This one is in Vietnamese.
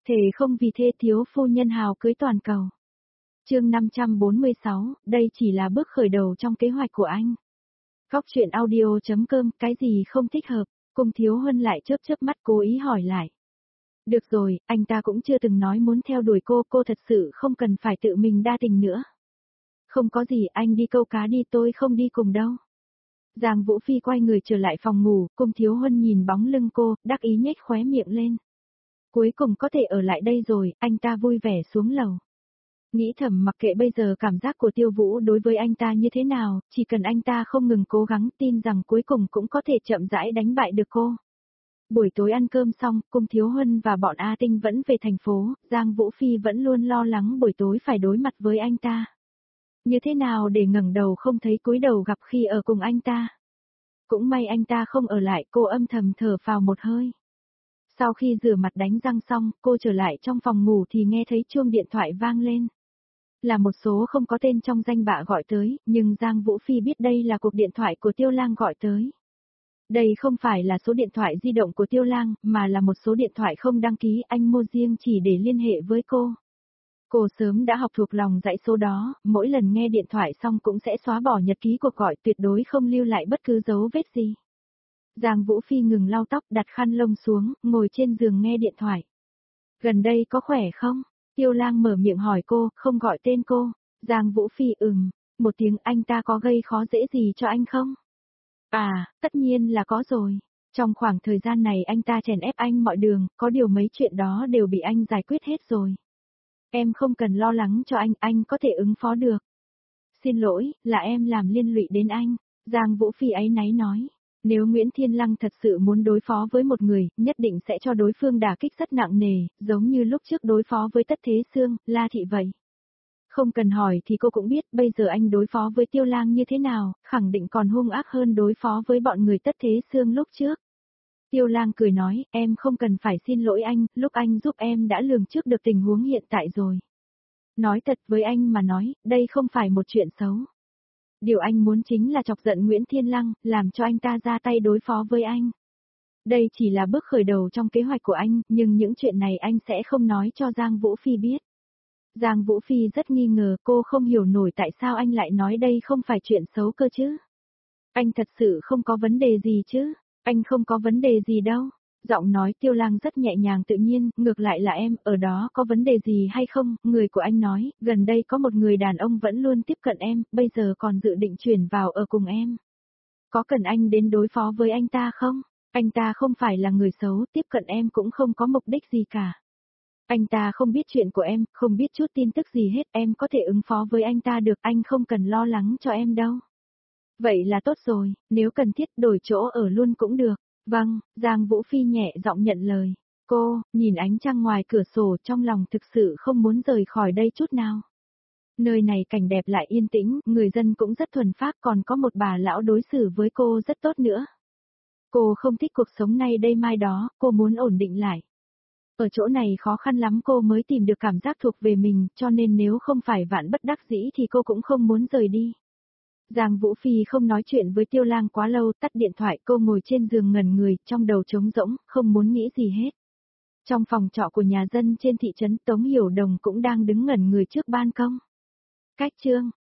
Thề không vì thê thiếu phu nhân hào cưới toàn cầu. Chương 546, đây chỉ là bước khởi đầu trong kế hoạch của anh. Góc truyện audio.com, cái gì không thích hợp, Cung Thiếu Huân lại chớp chớp mắt cố ý hỏi lại. Được rồi, anh ta cũng chưa từng nói muốn theo đuổi cô thật sự không cần phải tự mình đa tình nữa. Không có gì, anh đi câu cá đi, tôi không đi cùng đâu. Giang Vũ Phi quay người trở lại phòng ngủ, Cung Thiếu Huân nhìn bóng lưng cô, đắc ý nhếch khóe miệng lên. Cuối cùng có thể ở lại đây rồi, anh ta vui vẻ xuống lầu. Nghĩ thầm mặc kệ bây giờ cảm giác của Tiêu Vũ đối với anh ta như thế nào, chỉ cần anh ta không ngừng cố gắng tin rằng cuối cùng cũng có thể chậm rãi đánh bại được cô. Buổi tối ăn cơm xong, Cung Thiếu Huân và bọn A Tinh vẫn về thành phố, Giang Vũ Phi vẫn luôn lo lắng buổi tối phải đối mặt với anh ta. Như thế nào để ngẩng đầu không thấy cúi đầu gặp khi ở cùng anh ta. Cũng may anh ta không ở lại, cô âm thầm thở phào một hơi. Sau khi rửa mặt đánh răng xong, cô trở lại trong phòng ngủ thì nghe thấy chuông điện thoại vang lên. Là một số không có tên trong danh bạ gọi tới, nhưng Giang Vũ Phi biết đây là cuộc điện thoại của Tiêu Lang gọi tới. Đây không phải là số điện thoại di động của Tiêu Lang, mà là một số điện thoại không đăng ký, anh mua riêng chỉ để liên hệ với cô. Cô sớm đã học thuộc lòng dãy số đó, mỗi lần nghe điện thoại xong cũng sẽ xóa bỏ nhật ký cuộc gọi, tuyệt đối không lưu lại bất cứ dấu vết gì. Giang Vũ Phi ngừng lau tóc, đặt khăn lông xuống, ngồi trên giường nghe điện thoại. Gần đây có khỏe không? Tiêu Lang mở miệng hỏi cô, không gọi tên cô. Giang Vũ Phi một tiếng, anh ta có gây khó dễ gì cho anh không? À, tất nhiên là có rồi. Trong khoảng thời gian này anh ta chèn ép anh mọi đường, có điều mấy chuyện đó đều bị anh giải quyết hết rồi. Em không cần lo lắng cho anh có thể ứng phó được. Xin lỗi, là em làm liên lụy đến anh. Giang Vũ Phi áy náy nói. Nếu Nguyễn Thiên Lăng thật sự muốn đối phó với một người, nhất định sẽ cho đối phương đả kích rất nặng nề, giống như lúc trước đối phó với Tất Thế Sương, La Thị vậy. Không cần hỏi thì cô cũng biết bây giờ anh đối phó với Tiêu Lang như thế nào, khẳng định còn hung ác hơn đối phó với bọn người Tất Thế Sương lúc trước. Tiêu Lang cười nói, em không cần phải xin lỗi anh, lúc anh giúp em đã lường trước được tình huống hiện tại rồi. Nói thật với anh mà nói, đây không phải một chuyện xấu. Điều anh muốn chính là chọc giận Nguyễn Thiên Lăng, làm cho anh ta ra tay đối phó với anh. Đây chỉ là bước khởi đầu trong kế hoạch của anh, nhưng những chuyện này anh sẽ không nói cho Giang Vũ Phi biết. Giang Vũ Phi rất nghi ngờ, cô không hiểu nổi tại sao anh lại nói đây không phải chuyện xấu cơ chứ. Anh thật sự không có vấn đề gì chứ, anh không có vấn đề gì đâu. Giọng nói Tiêu Lang rất nhẹ nhàng tự nhiên, ngược lại là em, ở đó có vấn đề gì hay không, người của anh nói, gần đây có một người đàn ông vẫn luôn tiếp cận em, bây giờ còn dự định chuyển vào ở cùng em. Có cần anh đến đối phó với anh ta không? Anh ta không phải là người xấu, tiếp cận em cũng không có mục đích gì cả. Anh ta không biết chuyện của em, không biết chút tin tức gì hết, em có thể ứng phó với anh ta được, anh không cần lo lắng cho em đâu. Vậy là tốt rồi, nếu cần thiết đổi chỗ ở luôn cũng được. Vâng, Giang Vũ Phi nhẹ giọng nhận lời. Cô, nhìn ánh trăng ngoài cửa sổ trong lòng thực sự không muốn rời khỏi đây chút nào. Nơi này cảnh đẹp lại yên tĩnh, người dân cũng rất thuần phác, còn có một bà lão đối xử với cô rất tốt nữa. Cô không thích cuộc sống này đây mai đó, cô muốn ổn định lại. Ở chỗ này khó khăn lắm cô mới tìm được cảm giác thuộc về mình, cho nên nếu không phải vạn bất đắc dĩ thì cô cũng không muốn rời đi. Giang Vũ Phi không nói chuyện với Tiêu Lang quá lâu, tắt điện thoại, cô ngồi trên giường ngẩn người, trong đầu trống rỗng, không muốn nghĩ gì hết. Trong phòng trọ của nhà dân trên thị trấn, Tống Hiểu Đồng cũng đang đứng ngẩn người trước ban công. Cách chương